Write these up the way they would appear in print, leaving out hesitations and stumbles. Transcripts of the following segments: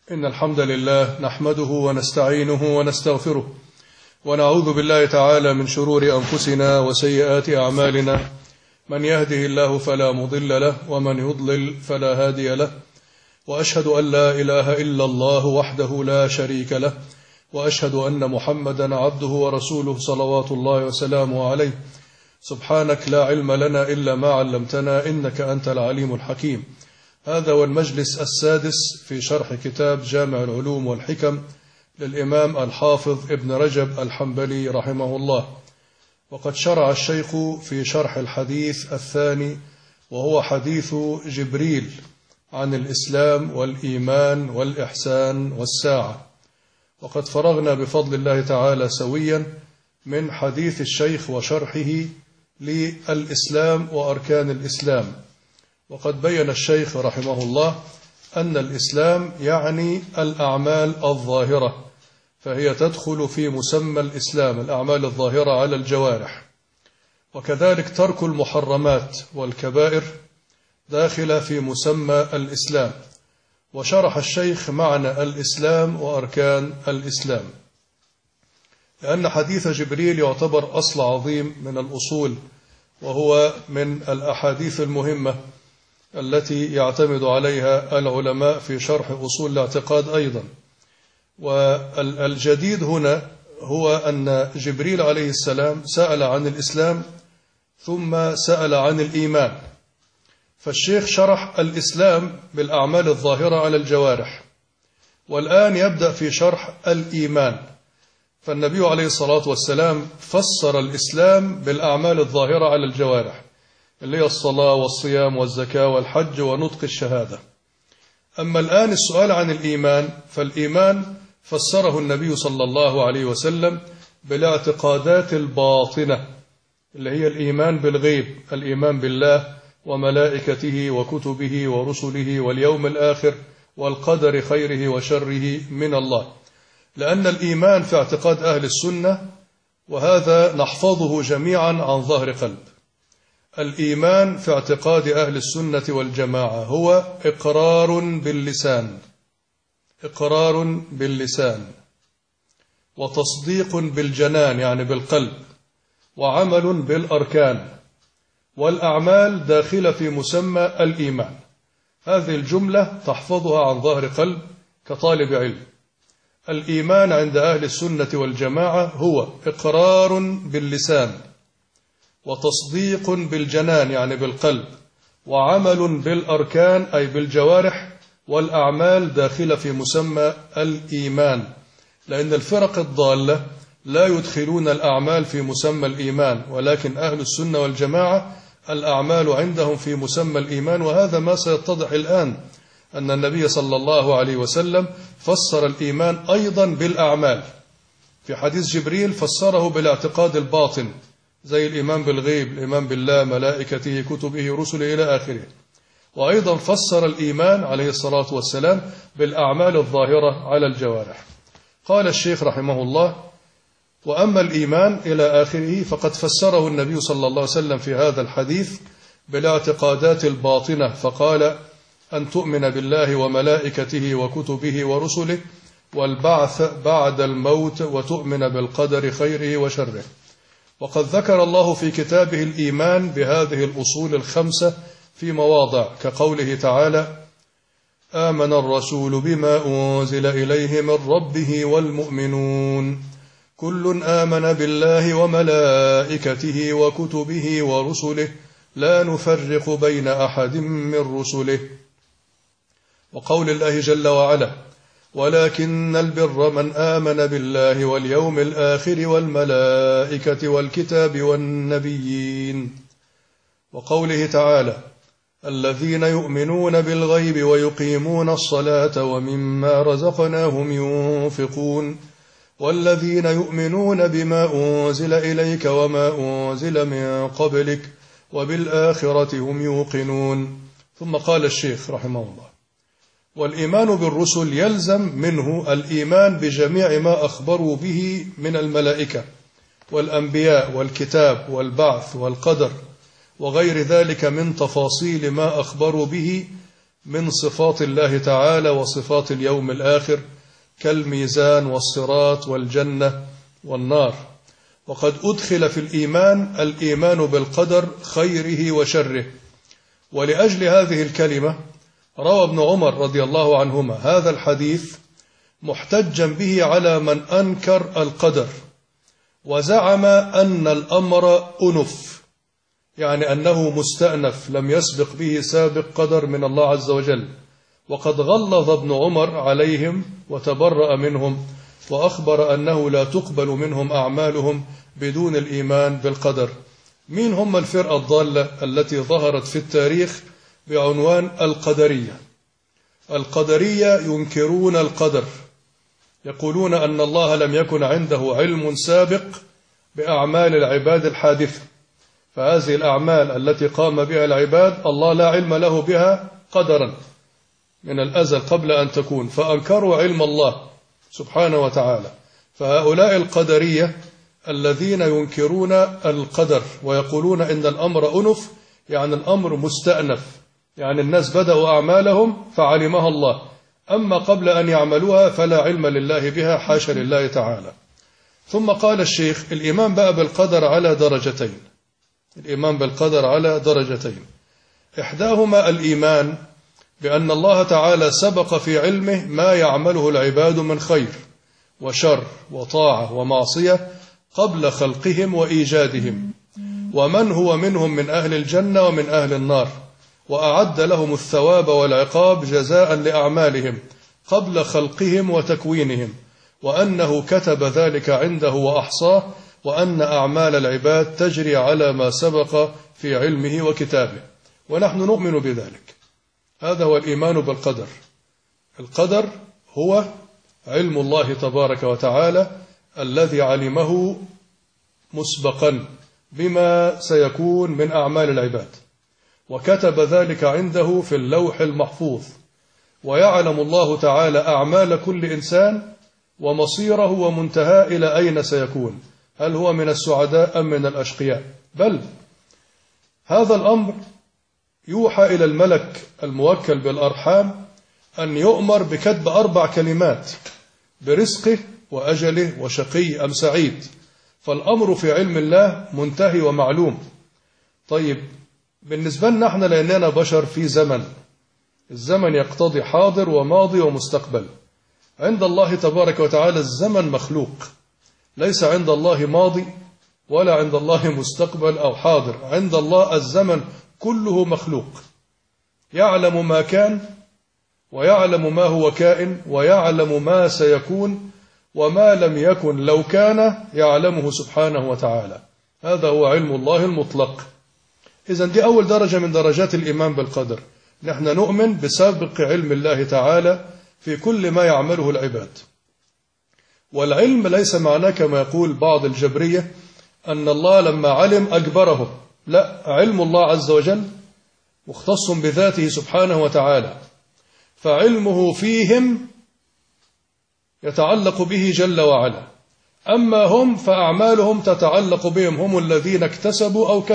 إن الحمد لله نحمده ونستعينه ونستغفره ونعوذ بالله تعالى من شرور أنفسنا وسيئات أعمالنا. من يهده الله فلا مضل له ومن يضلل فلا هادي له، وأشهد أن لا إله إلا الله وحده لا شريك له، وأشهد أن محمدا عبده ورسوله صلوات الله وسلامه عليه. سبحانك لا علم لنا إلا ما علمتنا إنك أنت العليم الحكيم. هذا هو المجلس السادس في شرح كتاب جامع العلوم والحكم للإمام الحافظ ابن رجب الحنبلي رحمه الله. وقد شرع الشيخ في شرح الحديث الثاني، وهو حديث جبريل عن الإسلام والإيمان والإحسان والساعة. وقد فرغنا بفضل الله تعالى سويا من حديث الشيخ وشرحه للإسلام وأركان الإسلام. وقد بين الشيخ رحمه الله أن الإسلام يعني الأعمال الظاهرة، فهي تدخل في مسمى الإسلام، الأعمال الظاهرة على الجوارح. وكذلك ترك المحرمات والكبائر داخل في مسمى الإسلام. وشرح الشيخ معنى الإسلام وأركان الإسلام، لأن حديث جبريل يعتبر أصل عظيم من الأصول، وهو من الأحاديث المهمة التي يعتمد عليها العلماء في شرح أصول الاعتقاد أيضا. والجديد هنا هو أن جبريل عليه السلام سأل عن الإسلام ثم سأل عن الإيمان، فالشيخ شرح الإسلام بالأعمال الظاهرة على الجوارح، والآن يبدأ في شرح الإيمان. فالنبي عليه الصلاة والسلام فسر الإسلام بالأعمال الظاهرة على الجوارح، اللي هي الصلاة والصيام والزكاة والحج ونطق الشهادة. أما الآن السؤال عن الإيمان، فالإيمان فسره النبي صلى الله عليه وسلم بالاعتقادات الباطنة، اللي هي الإيمان بالغيب، الإيمان بالله وملائكته وكتبه ورسله واليوم الآخر والقدر خيره وشره من الله. لأن الإيمان في اعتقاد أهل السنة، وهذا نحفظه جميعا عن ظهر قلب، الإيمان في اعتقاد أهل السنة والجماعة هو إقرار باللسان، إقرار باللسان، وتصديق بالجنان يعني بالقلب، وعمل بالأركان، والأعمال داخلة في مسمى الإيمان. هذه الجملة تحفظها عن ظهر قلب كطالب علم. الإيمان عند أهل السنة والجماعة هو إقرار باللسان، وتصديق بالجنان يعني بالقلب، وعمل بالأركان أي بالجوارح، والأعمال داخلة في مسمى الإيمان. لأن الفرق الضالة لا يدخلون الأعمال في مسمى الإيمان، ولكن أهل السنة والجماعة الأعمال عندهم في مسمى الإيمان. وهذا ما سيتضح الآن، أن النبي صلى الله عليه وسلم فسر الإيمان أيضا بالأعمال. في حديث جبريل فسره بالاعتقاد الباطن، زي الإيمان بالغيب، الإيمان بالله ملائكته كتبه رسله إلى آخره. وأيضا فسر الإيمان عليه الصلاة والسلام بالأعمال الظاهرة على الجوارح. قال الشيخ رحمه الله: وأما الإيمان إلى آخره فقد فسره النبي صلى الله عليه وسلم في هذا الحديث بالاعتقادات الباطنة، فقال: أن تؤمن بالله وملائكته وكتبه ورسله والبعث بعد الموت وتؤمن بالقدر خيره وشره. وقد ذكر الله في كتابه الإيمان بهذه الأصول الخمسة في مواضع، كقوله تعالى: آمن الرسول بما أنزل إليه من ربه والمؤمنون كل آمن بالله وملائكته وكتبه ورسله لا نفرق بين أحد من رسله. وقول الله جل وعلا: ولكن البر من آمن بالله واليوم الآخر والملائكة والكتاب والنبيين. وقوله تعالى: الذين يؤمنون بالغيب ويقيمون الصلاة ومما رزقناهم ينفقون والذين يؤمنون بما أنزل إليك وما أنزل من قبلك وبالآخرة هم يوقنون. ثم قال الشيخ رحمه الله: والإيمان بالرسل يلزم منه الإيمان بجميع ما أخبروا به من الملائكة والأنبياء والكتاب والبعث والقدر وغير ذلك من تفاصيل ما أخبروا به من صفات الله تعالى وصفات اليوم الآخر كالميزان والصراط والجنة والنار. وقد أدخل في الإيمان بالقدر خيره وشره. ولأجل هذه الكلمة روى ابن عمر رضي الله عنهما هذا الحديث محتجا به على من أنكر القدر وزعم أن الأمر أنف، يعني أنه مستأنف لم يسبق به سابق قدر من الله عز وجل. وقد غلظ ابن عمر عليهم وتبرأ منهم وأخبر أنه لا تقبل منهم أعمالهم بدون الإيمان بالقدر. مين هم الفرقة الضالة التي ظهرت في التاريخ بعنوان القدرية؟ القدرية ينكرون القدر، يقولون أن الله لم يكن عنده علم سابق بأعمال العباد الحادثة، فهذه الأعمال التي قام بها العباد الله لا علم له بها قدرا من الأزل قبل أن تكون، فأنكروا علم الله سبحانه وتعالى. فهؤلاء القدرية الذين ينكرون القدر ويقولون إن الأمر أنف، يعني الأمر مستأنف، يعني الناس بدأوا أعمالهم فعلمها الله، أما قبل أن يعملوها فلا علم لله بها، حاشا لله تعالى. ثم قال الشيخ الإيمان بقى بالقدر على درجتين. الإيمان بالقدر على درجتين، إحداهما الإيمان بأن الله تعالى سبق في علمه ما يعمله العباد من خير وشر وطاعة ومعصية قبل خلقهم وإيجادهم، ومن هو منهم من أهل الجنة ومن أهل النار، وأعد لهم الثواب والعقاب جزاء لأعمالهم قبل خلقهم وتكوينهم، وأنه كتب ذلك عنده وأحصاه، وأن أعمال العباد تجري على ما سبق في علمه وكتابه، ونحن نؤمن بذلك. هذا هو الإيمان بالقدر. القدر هو علم الله تبارك وتعالى الذي علمه مسبقا بما سيكون من أعمال العباد، وكتب ذلك عنده في اللوح المحفوظ، ويعلم الله تعالى أعمال كل إنسان ومصيره ومنتهى إلى أين سيكون، هل هو من السعداء أم من الأشقياء. بل هذا الأمر يوحى إلى الملك الموكل بالأرحام أن يؤمر بكتب 4 كلمات برزقه وأجله وشقي أم سعيد، فالأمر في علم الله منتهي ومعلوم. طيب بالنسبة لنا احنا لأننا بشر في زمن، الزمن يقتضي حاضر وماضي ومستقبل. عند الله تبارك وتعالى الزمن مخلوق، ليس عند الله ماضي ولا عند الله مستقبل أو حاضر، عند الله الزمن كله مخلوق، يعلم ما كان ويعلم ما هو كائن ويعلم ما سيكون، وما لم يكن لو كان يعلمه سبحانه وتعالى. هذا هو علم الله المطلق. إذن دي أول درجة من درجات الإيمان بالقدر، نحن نؤمن بسابق علم الله تعالى في كل ما يعمله العباد. والعلم ليس معناه كما يقول بعض الجبرية أن الله لما علم أجبرهم، لا، علم الله عز وجل مختص بذاته سبحانه وتعالى، فعلمه فيهم يتعلق به جل وعلا، أما هم فأعمالهم تتعلق بهم، هم الذين اكتسبوا أو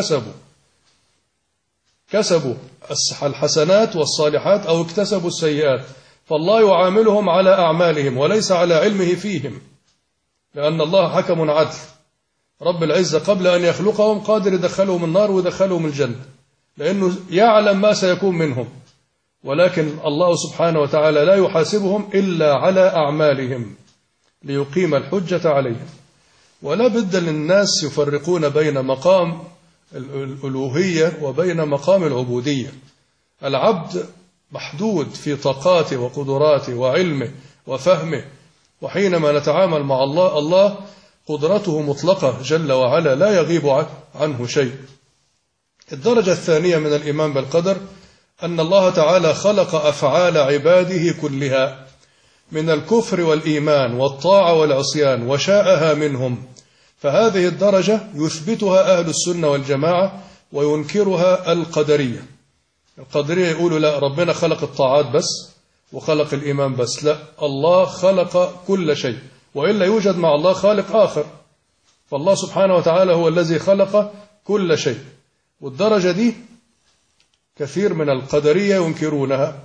كسبوا الحسنات والصالحات أو اكتسبوا السيئات، فالله يعاملهم على أعمالهم وليس على علمه فيهم، لأن الله حكم عدل. رب العزة قبل أن يخلقهم قادر يدخلهم النار ويدخلهم الجنة، لأنه يعلم ما سيكون منهم، ولكن الله سبحانه وتعالى لا يحاسبهم إلا على أعمالهم ليقيم الحجة عليهم. ولا بد للناس يفرقون بين مقام الألوهية وبين مقام العبودية. العبد محدود في طاقاته وقدراته وعلمه وفهمه، وحينما نتعامل مع الله، الله قدرته مطلقة جل وعلا لا يغيب عنه شيء. الدرجة الثانية من الإيمان بالقدر أن الله تعالى خلق أفعال عباده كلها من الكفر والإيمان والطاعة والعصيان وشاءها منهم، فهذه الدرجة يثبتها أهل السنة والجماعة وينكرها القدرية. القدرية يقولوا لا، ربنا خلق الطاعات بس وخلق الإيمان بس، لا، الله خلق كل شيء، وإلا يوجد مع الله خالق آخر، فالله سبحانه وتعالى هو الذي خلق كل شيء. والدرجة دي كثير من القدرية ينكرونها،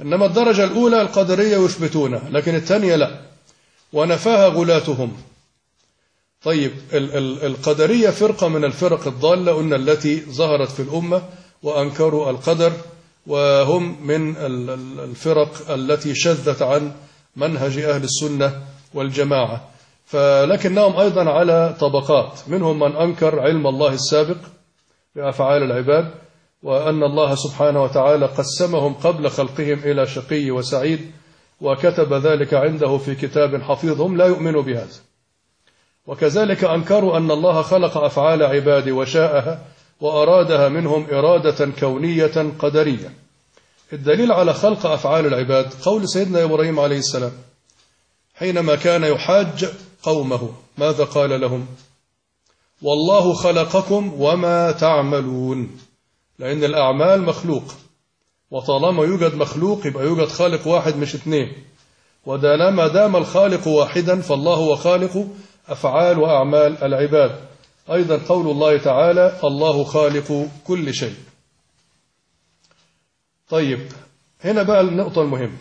إنما الدرجة الأولى القدرية يثبتونها، لكن الثانية لا، ونفاها غلاتهم. طيب القدرية فرقة من الفرق الضالة، قلنا التي ظهرت في الأمة وأنكروا القدر، وهم من الفرق التي شذت عن منهج أهل السنة والجماعة. فلكنهم أيضا على طبقات، منهم من أنكر علم الله السابق بأفعال العباد، وأن الله سبحانه وتعالى قسمهم قبل خلقهم إلى شقي وسعيد، وكتب ذلك عنده في كتاب حفيظهم، لا يؤمنوا بهذا. وكذلك أنكروا أن الله خلق أفعال عباده وشاءها وأرادها منهم إرادة كونية قدرية. الدليل على خلق أفعال العباد قول سيدنا إبراهيم عليه السلام حينما كان يحاج قومه، ماذا قال لهم؟ والله خلقكم وما تعملون. لأن الأعمال مخلوق، وطالما يوجد مخلوق يبقى يوجد خالق واحد مش اثنين، ودام دام الخالق واحدا فالله هو خالق أفعال وأعمال العباد. أيضا قول الله تعالى الله خالق كل شيء. طيب هنا بقى النقطة المهمة،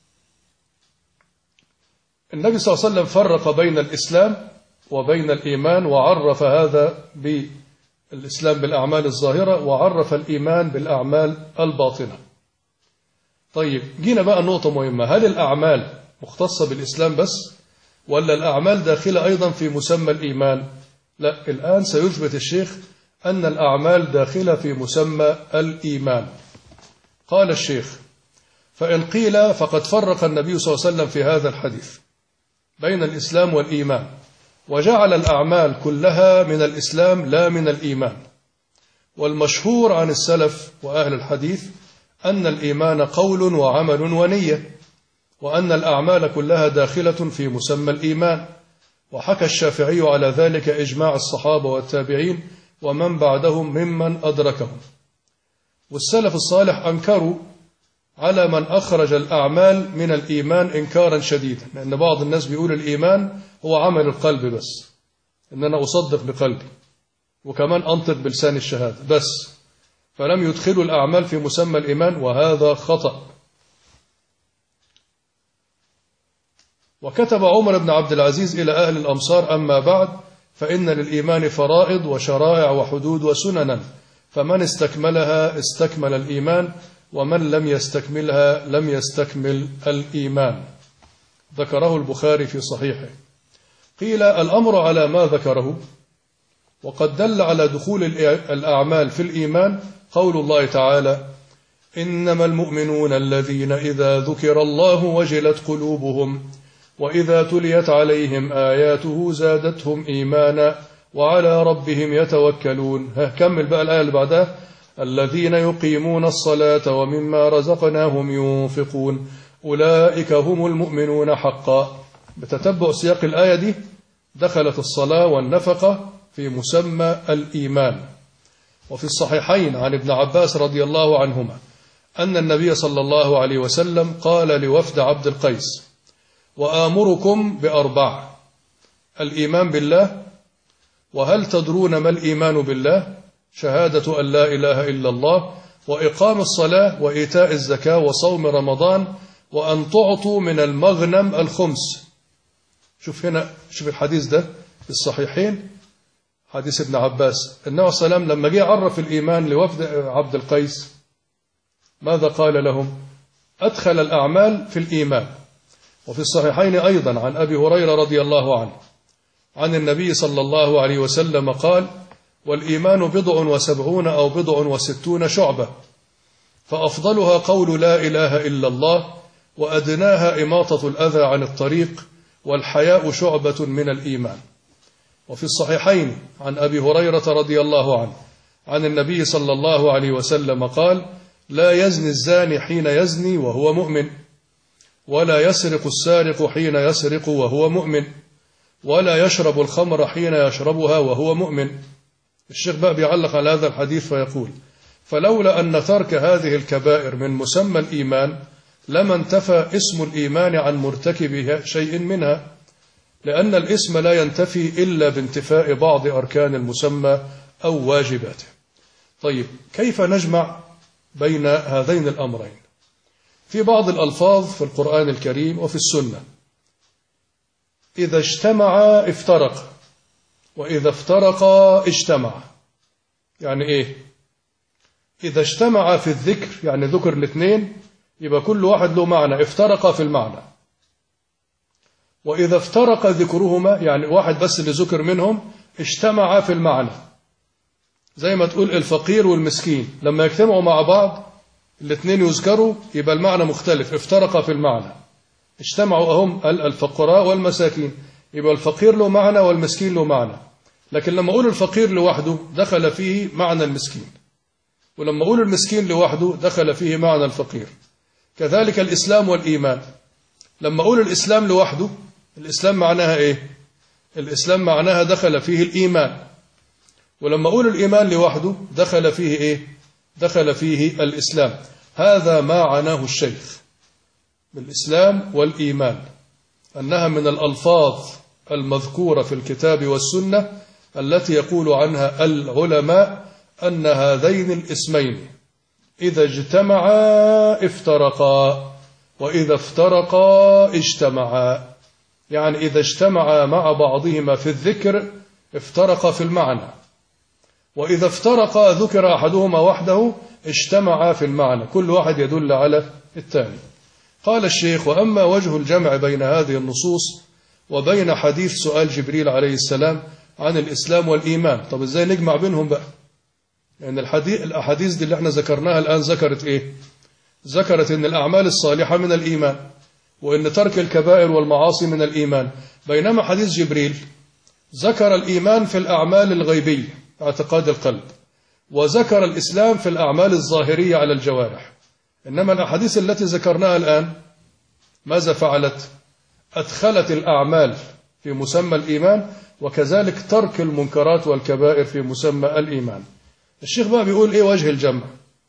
النبي صلى الله عليه وسلم فرق بين الإسلام وبين الإيمان، وعرف هذا بالإسلام بالأعمال الظاهرة، وعرف الإيمان بالأعمال الباطنة. طيب جينا بقى نقطة مهمة، هل الأعمال مختصة بالإسلام بس، ولا الأعمال داخلة أيضا في مسمى الإيمان؟ لا، الآن سيثبت الشيخ أن الأعمال داخلة في مسمى الإيمان. قال الشيخ فإن قيل فقد فرق النبي صلى الله عليه وسلم في هذا الحديث بين الإسلام والإيمان، وجعل الأعمال كلها من الإسلام لا من الإيمان. والمشهور عن السلف وأهل الحديث أن الإيمان قول وعمل ونية، وأن الأعمال كلها داخلة في مسمى الإيمان. وحكى الشافعي على ذلك إجماع الصحابة والتابعين ومن بعدهم ممن أدركهم. والسلف الصالح أنكروا على من أخرج الأعمال من الإيمان إنكارا شديدا، لأن بعض الناس بيقول الإيمان هو عمل القلب بس، إن أنا أصدق بقلبي وكمان أنطق بلسان الشهادة بس، فلم يدخلوا الأعمال في مسمى الإيمان، وهذا خطأ. وكتب عمر بن عبد العزيز إلى أهل الأمصار أما بعد فإن للإيمان فرائض وشرائع وحدود وسننا، فمن استكملها استكمل الإيمان، ومن لم يستكملها لم يستكمل الإيمان. ذكره البخاري في صحيحه. قيل الأمر على ما ذكره، وقد دل على دخول الأعمال في الإيمان قول الله تعالى إنما المؤمنون الذين إذا ذكر الله وجلت قلوبهم وإذا تليت عليهم آياته زادتهم إيمانا وعلى ربهم يتوكلون. كمل بقى الآية اللي بعدها الذين يقيمون الصلاة ومما رزقناهم ينفقون أولئك هم المؤمنون حقا. بتتبع سياق الآية دي دخلت الصلاة والنفقة في مسمى الإيمان. وفي الصحيحين عن ابن عباس رضي الله عنهما أن النبي صلى الله عليه وسلم قال لوفد عبد القيس وآمركم بأربع: الإيمان بالله، وهل تدرون ما الإيمان بالله؟ شهادة أن لا إله إلا الله، وإقام الصلاة، وإيتاء الزكاة، وصوم رمضان، وأن تعطوا من المغنم الخمس. شوف هنا، شوف الحديث ده في الصحيحين، حديث ابن عباس. النبي صلى الله عليه وسلم لما جه عرف الإيمان لوفد عبد القيس ماذا قال لهم؟ أدخل الأعمال في الإيمان. وفي الصحيحين أيضا عن أبي هريرة رضي الله عنه عن النبي صلى الله عليه وسلم قال والإيمان 70 أو 60 شعبة، فأفضلها قول لا إله إلا الله، وأدناها إماطة الأذى عن الطريق، والحياء شعبة من الإيمان. وفي الصحيحين عن أبي هريرة رضي الله عنه عن النبي صلى الله عليه وسلم قال لا يزني الزاني حين يزني وهو مؤمن، ولا يسرق السارق حين يسرق وهو مؤمن، ولا يشرب الخمر حين يشربها وهو مؤمن. الشيخ بقى بيعلق على هذا الحديث فيقول فلولا أن ترك هذه الكبائر من مسمى الإيمان لما انتفى اسم الإيمان عن مرتكب شيء منها، لأن الاسم لا ينتفي إلا بانتفاء بعض أركان المسمى أو واجباته. طيب كيف نجمع بين هذين الأمرين؟ في بعض الألفاظ في القرآن الكريم وفي السنة إذا اجتمع افترق، وإذا افترق اجتمع. يعني إيه؟ إذا اجتمع في الذكر يعني ذكر الاثنين يبقى كل واحد له معنى، افترق في المعنى. وإذا افترق ذكرهما يعني واحد بس اللي ذكر منهم اجتمع في المعنى. زي ما تقول الفقير والمسكين لما يجتمعوا مع بعض الاثنين يذكروا يبقى المعنى مختلف، افترق في المعنى. اجتمعوا أهم الفقراء والمساكين يبقى الفقير له معنى والمسكين له معنى. لكن لما أقول الفقير لوحده دخل فيه معنى المسكين، ولما أقول المسكين لوحده دخل فيه معنى الفقير. كذلك الإسلام والإيمان، لما أقول الإسلام لوحده الإسلام معناها إيه؟ الإسلام معناها دخل فيه الإيمان، ولما أقول الإيمان لوحده دخل فيه إيه؟ دخل فيه الإسلام. هذا ما عناه الشيخ بالإسلام والإيمان، أنها من الألفاظ المذكورة في الكتاب والسنة التي يقول عنها العلماء أن هذين الاسمين إذا اجتمعا افترقا، وإذا افترقا اجتمعا. يعني إذا اجتمعا مع بعضهما في الذكر افترقا في المعنى، وإذا افترقا ذكر أحدهما وحده اجتمعا في المعنى، كل واحد يدل على الثاني. قال الشيخ: وأما وجه الجمع بين هذه النصوص وبين حديث سؤال جبريل عليه السلام عن الإسلام والإيمان. طب إزاي نجمع بينهم بقى؟ لأن الأحاديث دي اللي احنا ذكرناها الآن ذكرت إيه؟ ذكرت إن الأعمال الصالحة من الإيمان، وإن ترك الكبائر والمعاصي من الإيمان، بينما حديث جبريل ذكر الإيمان في الأعمال الغيبية اعتقاد القلب، وذكر الإسلام في الأعمال الظاهرية على الجوارح. إنما الأحاديث التي ذكرناها الآن ماذا فعلت؟ أدخلت الأعمال في مسمى الإيمان، وكذلك ترك المنكرات والكبائر في مسمى الإيمان. الشيخ بقى بيقول إيه وجه الجمع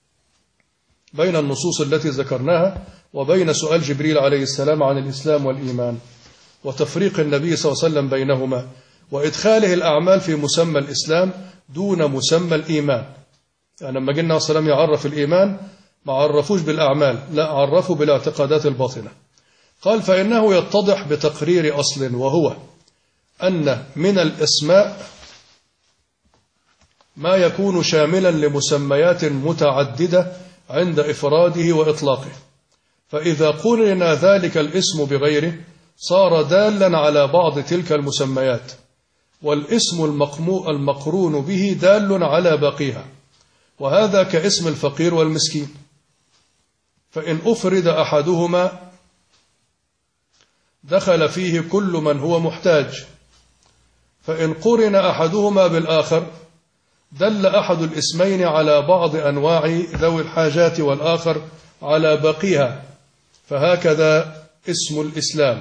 بين النصوص التي ذكرناها وبين سؤال جبريل عليه السلام عن الإسلام والإيمان، وتفريق النبي صلى الله عليه وسلم بينهما، وإدخاله الأعمال في مسمى الإسلام دون مسمى الإيمان. يعني لما جينا وسلام يعرف الإيمان ما عرفوش بالأعمال، لا عرفوا بالاعتقادات الباطنة. قال: فإنه يتضح بتقرير أصل، وهو أن من الأسماء ما يكون شاملا لمسميات متعددة عند إفراده وإطلاقه، فإذا قرن ذلك الاسم بغيره صار دالا على بعض تلك المسميات، والاسم المقرون به دال على باقيها. وهذا كاسم الفقير والمسكين، فإن أفرد أحدهما دخل فيه كل من هو محتاج، فإن قرن أحدهما بالآخر دل أحد الاسمين على بعض أنواع ذوي الحاجات والآخر على باقيها. فهكذا اسم الإسلام،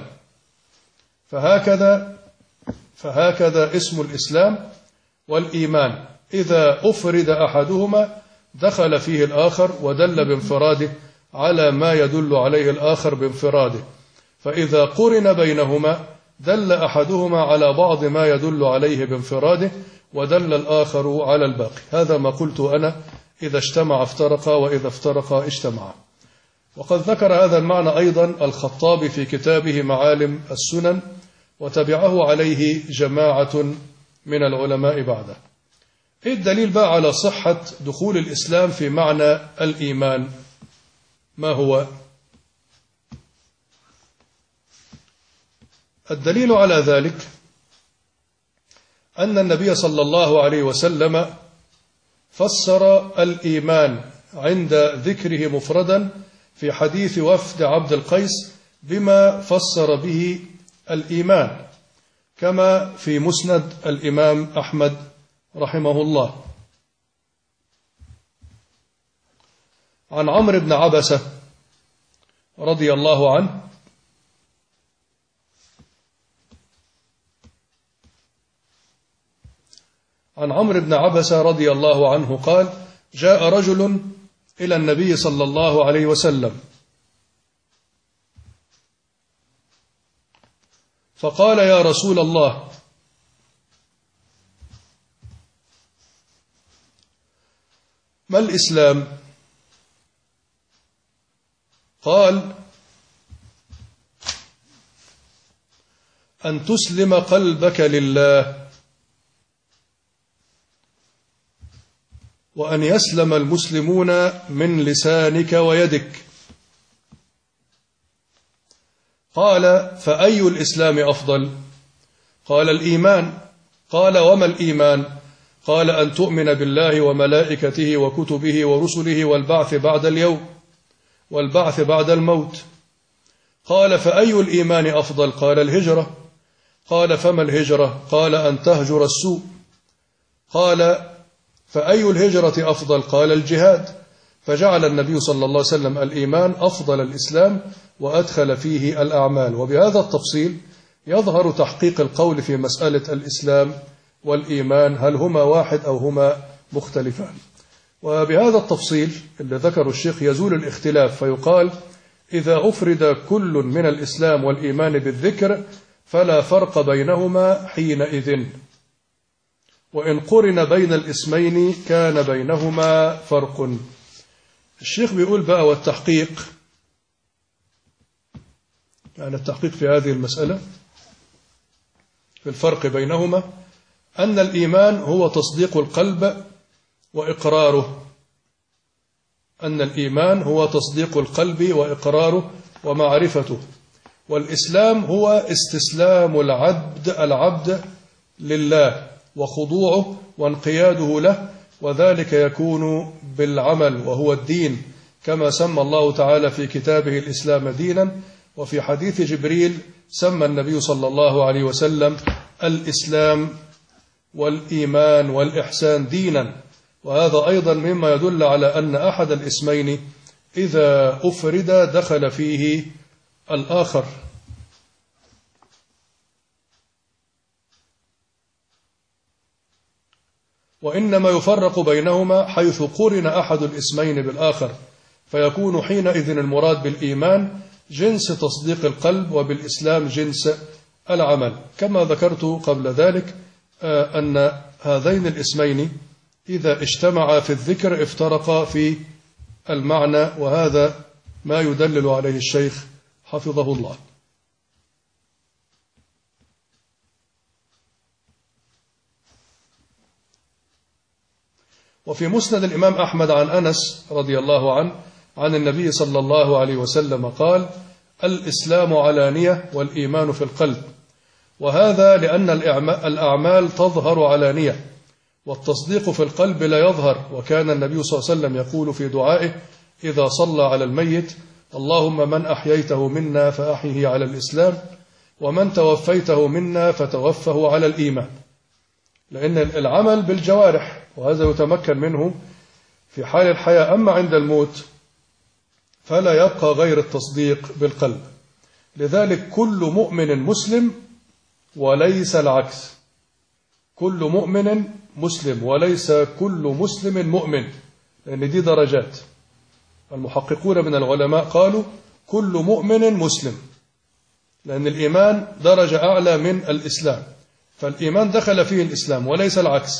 فهكذا اسم الإسلام والإيمان، إذا أفرد أحدهما دخل فيه الآخر ودل بانفراده على ما يدل عليه الآخر بانفراده، فإذا قرن بينهما دل أحدهما على بعض ما يدل عليه بانفراده ودل الآخر على الباقي. هذا ما قلت أنا: إذا اجتمع افترقا، وإذا افترقا اجتمعا. وقد ذكر هذا المعنى أيضا الخطابي في كتابه معالم السنن، وتبعه عليه جماعة من العلماء بعده. إيه الدليل بقى على صحة دخول الإسلام في معنى الإيمان؟ ما هو الدليل على ذلك؟ أن النبي صلى الله عليه وسلم فسر الإيمان عند ذكره مفردا في حديث وفد عبد القيس بما فسر به الإيمان، كما في مسند الإمام أحمد رحمه الله عن عمرو بن عبسة رضي الله عنه عن عمرو بن عبسة رضي الله عنه قال: جاء رجل إلى النبي صلى الله عليه وسلم فقال: يا رسول الله، ما الإسلام؟ قال: أن تسلم قلبك لله، وأن يسلم المسلمون من لسانك ويدك. قال: فأي الإسلام أفضل؟ قال: الإيمان. قال: وما الإيمان؟ قال: أن تؤمن بالله وملائكته وكتبه ورسله والبعث بعد اليوم والبعث بعد الموت. قال: فأي الإيمان أفضل؟ قال: الهجرة. قال: فما الهجرة؟ قال: أن تهجر السوء. قال: فأي الهجرة أفضل؟ قال: الجهاد. فجعل النبي صلى الله عليه وسلم الإيمان أفضل الإسلام وأدخل فيه الأعمال. وبهذا التفصيل يظهر تحقيق القول في مسألة الإسلام والإيمان، هل هما واحد أو هما مختلفان. وبهذا التفصيل اللي ذكره الشيخ يزول الاختلاف، فيقال: إذا أفرد كل من الإسلام والإيمان بالذكر فلا فرق بينهما حينئذ، وإن قرن بين الاسمين كان بينهما فرق. الشيخ بيقول بقى: والتحقيق، يعني التحقيق في هذه المسألة في الفرق بينهما، أن الإيمان هو تصديق القلب وإقراره. أن الإيمان هو تصديق القلب وإقراره ومعرفته، والإسلام هو استسلام العبد لله وخضوعه وانقياده له، وذلك يكون بالعمل وهو الدين، كما سمى الله تعالى في كتابه الإسلام دينا، وفي حديث جبريل سمى النبي صلى الله عليه وسلم الإسلام والإيمان والإحسان دينا. وهذا أيضا مما يدل على أن أحد الاسمين إذا أفرد دخل فيه الآخر. وإنما يفرق بينهما حيث قرن أحد الاسمين بالآخر، فيكون حينئذ المراد بالإيمان جنس تصديق القلب، وبالإسلام جنس العمل، كما ذكرت قبل ذلك أن هذين الاسمين إذا اجتمعا في الذكر افترقا في المعنى، وهذا ما يدلل عليه الشيخ حفظه الله. وفي مسند الإمام أحمد عن أنس رضي الله عنه عن النبي صلى الله عليه وسلم قال: الإسلام علانية والإيمان في القلب. وهذا لأن الأعمال تظهر علانية، والتصديق في القلب لا يظهر. وكان النبي صلى الله عليه وسلم يقول في دعائه إذا صلى على الميت: اللهم من أحييته منا فأحيه على الإسلام، ومن توفيته منا فتوفه على الإيمان. لأن العمل بالجوارح، وهذا يتمكن منه في حال الحياة، أما عند الموت فلا يبقى غير التصديق بالقلب. لذلك كل مؤمن مسلم وليس العكس، كل مؤمن مسلم وليس كل مسلم مؤمن، لأن دي درجات. المحققون من العلماء قالوا كل مؤمن مسلم، لأن الإيمان درجة أعلى من الإسلام، فالإيمان دخل فيه الإسلام وليس العكس.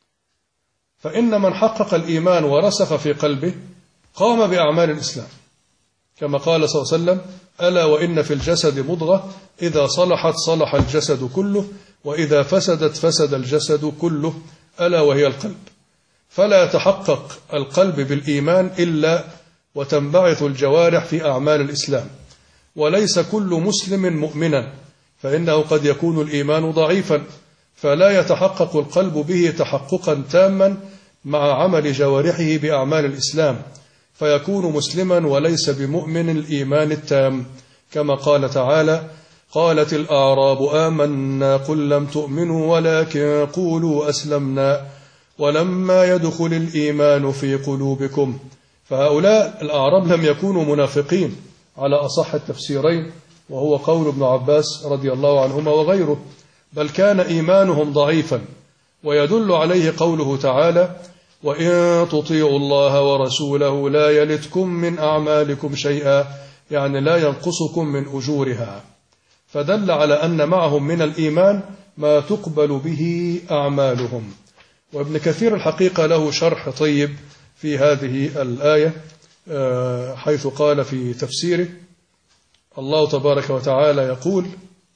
فإن من حقق الإيمان ورسخ في قلبه قام بأعمال الإسلام، كما قال صلى الله عليه وسلم: ألا وإن في الجسد مضغة إذا صلحت صلح الجسد كله، وإذا فسدت فسد الجسد كله، ألا وهي القلب. فلا يتحقق القلب بالإيمان إلا وتنبعث الجوارح في أعمال الإسلام. وليس كل مسلم مؤمنا، فإنه قد يكون الإيمان ضعيفا، فلا يتحقق القلب به تحققا تاما مع عمل جوارحه بأعمال الإسلام، فيكون مسلما وليس بمؤمن الإيمان التام، كما قال تعالى: قالت الأعراب آمنا قل لم تؤمنوا ولكن قولوا أسلمنا ولما يدخل الإيمان في قلوبكم. فهؤلاء الأعراب لم يكونوا منافقين على أصح التفسيرين، وهو قول ابن عباس رضي الله عنهما وغيره، بل كان إيمانهم ضعيفا. ويدل عليه قوله تعالى: وإن تطيعوا الله ورسوله لا يلتكم من أعمالكم شيئا، يعني لا ينقصكم من أجورها. فدل على أن معهم من الإيمان ما تقبل به أعمالهم. وابن كثير الحقيقة له شرح طيب في هذه الآية، حيث قال في تفسيره: الله تبارك وتعالى يقول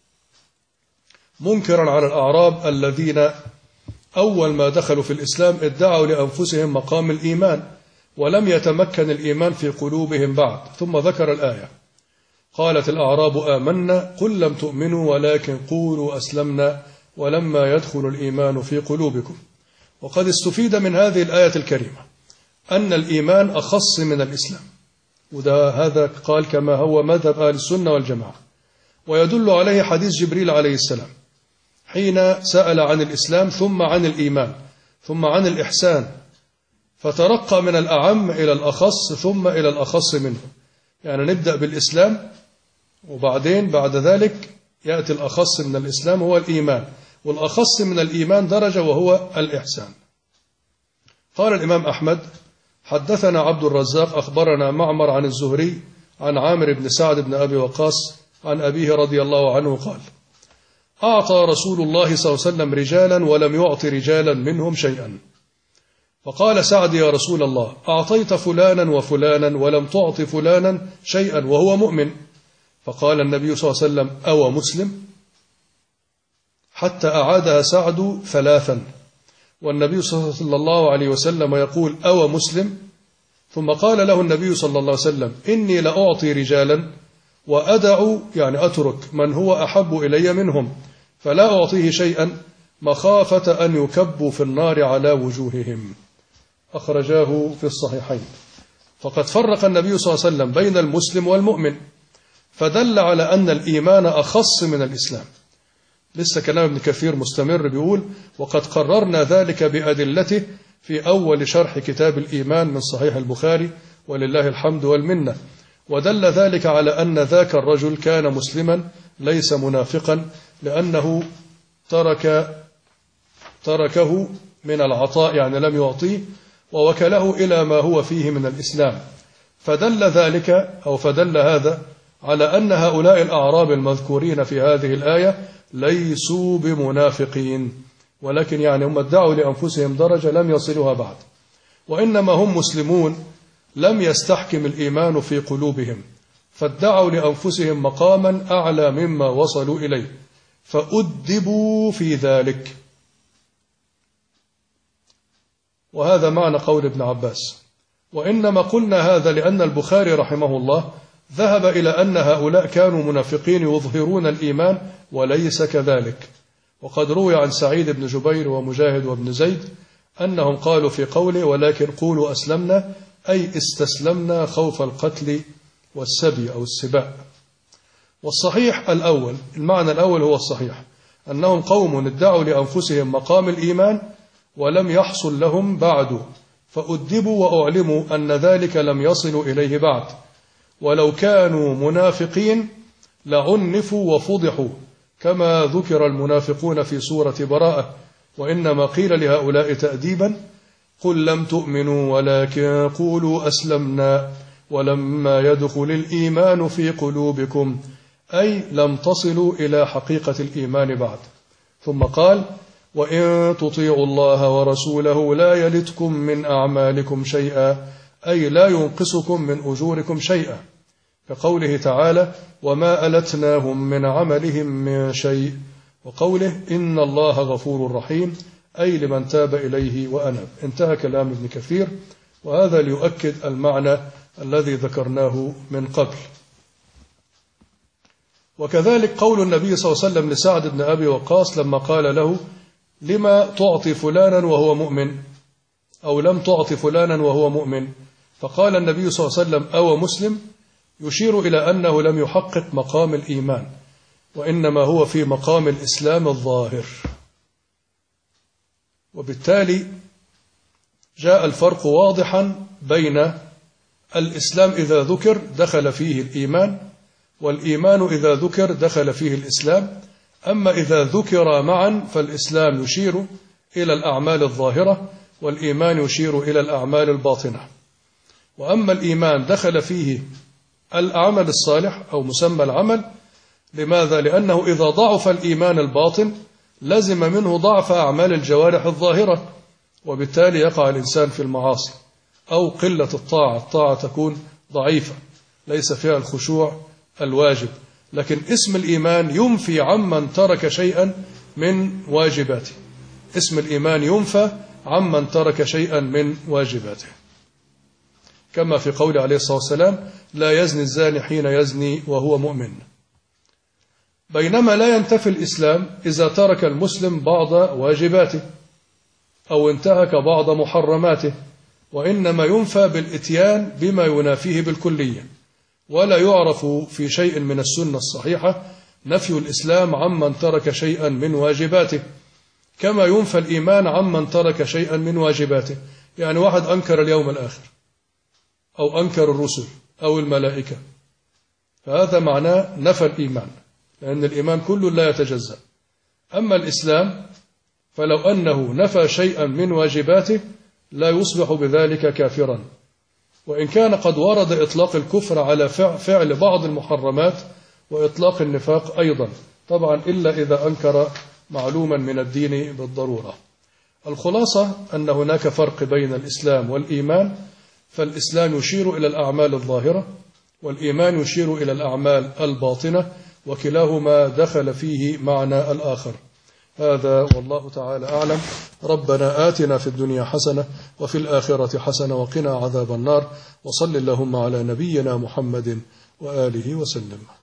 منكرا على الأعراب الذين أول ما دخلوا في الإسلام ادعوا لأنفسهم مقام الإيمان ولم يتمكن الإيمان في قلوبهم بعد، ثم ذكر الآية: قالت الأعراب آمنا قل لم تؤمنوا ولكن قولوا أسلمنا ولما يدخل الإيمان في قلوبكم. وقد استفيد من هذه الآية الكريمة أن الإيمان أخص من الإسلام، هذا قال كما هو مذهب أهل السنة والجماعة، ويدل عليه حديث جبريل عليه السلام حين سأل عن الإسلام ثم عن الإيمان ثم عن الإحسان، فترقى من الأعم إلى الأخص ثم إلى الأخص منه. يعني نبدأ بالإسلام وبعدين بعد ذلك يأتي الأخص من الإسلام هو الإيمان، والأخص من الإيمان درجة وهو الإحسان. قال الإمام أحمد: حدثنا عبد الرزاق أخبرنا معمر عن الزهري عن عامر بن سعد بن أبي وقاص عن أبيه رضي الله عنه قال: أعطى رسول الله صلى الله عليه وسلم رجالا ولم يعط رجالا منهم شيئا، فقال سعد: يا رسول الله، أعطيت فلانا وفلانا ولم تعط فلانا شيئا وهو مؤمن. فقال النبي صلى الله عليه وسلم: أو مسلم؟ حتى أعادها سعد ثلاثا، والنبي صلى الله عليه وسلم يقول: أو مسلم؟ ثم قال له النبي صلى الله عليه وسلم: إني لأعطي رجالا وأدع، يعني أترك من هو أحب إلي منهم، فلا أعطيه شيئا مخافة أن يكبوا في النار على وجوههم. أخرجاه في الصحيحين. فقد فرق النبي صلى الله عليه وسلم بين المسلم والمؤمن، فدل على أن الإيمان أخص من الإسلام. لسه كلام ابن كثير مستمر بيقول: وقد قررنا ذلك بأدلته في أول شرح كتاب الإيمان من صحيح البخاري ولله الحمد والمنة، ودل ذلك على أن ذاك الرجل كان مسلما ليس منافقا، لأنه تركه من العطاء، يعني لم يعطيه، ووكله إلى ما هو فيه من الإسلام. فدل هذا على أن هؤلاء الأعراب المذكورين في هذه الآية ليسوا بمنافقين، ولكن يعني هم ادعوا لأنفسهم درجة لم يصلوها بعد، وإنما هم مسلمون لم يستحكم الإيمان في قلوبهم، فادعوا لأنفسهم مقاما أعلى مما وصلوا إليه، فأدبوا في ذلك. وهذا معنى قول ابن عباس. وإنما قلنا هذا لأن البخاري رحمه الله ذهب إلى أن هؤلاء كانوا منافقين يظهرون الإيمان وليس كذلك. وقد روي عن سعيد بن جبير ومجاهد وابن زيد أنهم قالوا في قوله: ولكن قولوا أسلمنا، أي استسلمنا خوف القتل والسبي أو السباء. والصحيح الأول، المعنى الأول هو الصحيح، أنهم قوم ادعوا لأنفسهم مقام الإيمان ولم يحصل لهم بعد، فأدبوا وأعلموا أن ذلك لم يصلوا إليه بعد، ولو كانوا منافقين لعنفوا وفضحوا، كما ذكر المنافقون في سورة براءة. وإنما قيل لهؤلاء تأديبا: قل لم تؤمنوا ولكن قولوا أسلمنا ولما يدخل الإيمان في قلوبكم، أي لم تصلوا إلى حقيقة الإيمان بعد. ثم قال: وإن تطيعوا الله ورسوله لا يلتكم من أعمالكم شيئا، أي لا ينقصكم من أجوركم شيئا، كقوله تعالى: وما ألتناهم من عملهم من شيء، وقوله: إن الله غفور رحيم، أي لمن تاب إليه وأناب. انتهى كلام ابن كثير، وهذا ليؤكد المعنى الذي ذكرناه من قبل. وكذلك قول النبي صلى الله عليه وسلم لسعد بن أبي وقاص لما قال له: لما تعطي فلانا وهو مؤمن، أو لم تعطي فلانا وهو مؤمن، فقال النبي صلى الله عليه وسلم: أو مسلم، يشير إلى أنه لم يحقق مقام الإيمان، وإنما هو في مقام الإسلام الظاهر. وبالتالي جاء الفرق واضحا بين الإسلام إذا ذكر دخل فيه الإيمان، والإيمان إذا ذكر دخل فيه الإسلام. أما إذا ذكر معا فالإسلام يشير إلى الأعمال الظاهرة، والإيمان يشير إلى الأعمال الباطنة. وأما الإيمان دخل فيه العمل الصالح أو مسمى العمل. لماذا؟ لأنه إذا ضعف الإيمان الباطن لزم منه ضعف أعمال الجوارح الظاهرة، وبالتالي يقع الإنسان في المعاصي. أو قلة الطاعة تكون ضعيفة ليس فيها الخشوع الواجب. لكن اسم الإيمان ينفي عمن ترك شيئا من واجباته، اسم الإيمان ينفى عمن ترك شيئا من واجباته، كما في قول عليه الصلاة والسلام: لا يزني الزاني حين يزني وهو مؤمن. بينما لا ينتفي الإسلام إذا ترك المسلم بعض واجباته أو انتهك بعض محرماته، وإنما ينفى بالإتيان بما ينافيه بالكلية. ولا يعرف في شيء من السنة الصحيحة نفي الإسلام عمن ترك شيئا من واجباته، كما ينفى الإيمان عمن ترك شيئا من واجباته. يعني واحد أنكر اليوم الآخر أو أنكر الرسل أو الملائكة، فهذا معناه نفى الإيمان، لأن الإيمان كله لا يتجزأ. أما الإسلام فلو أنه نفى شيئا من واجباته لا يصبح بذلك كافرا، وإن كان قد ورد إطلاق الكفر على فعل بعض المحرمات وإطلاق النفاق أيضا، طبعا إلا إذا أنكر معلوما من الدين بالضرورة. الخلاصة أن هناك فرق بين الإسلام والإيمان، فالإسلام يشير إلى الأعمال الظاهرة، والإيمان يشير إلى الأعمال الباطنة، وكلاهما دخل فيه معنى الآخر. هذا والله تعالى أعلم. ربنا آتنا في الدنيا حسنة وفي الآخرة حسنة وقنا عذاب النار، وصل اللهم على نبينا محمد وآله وسلم.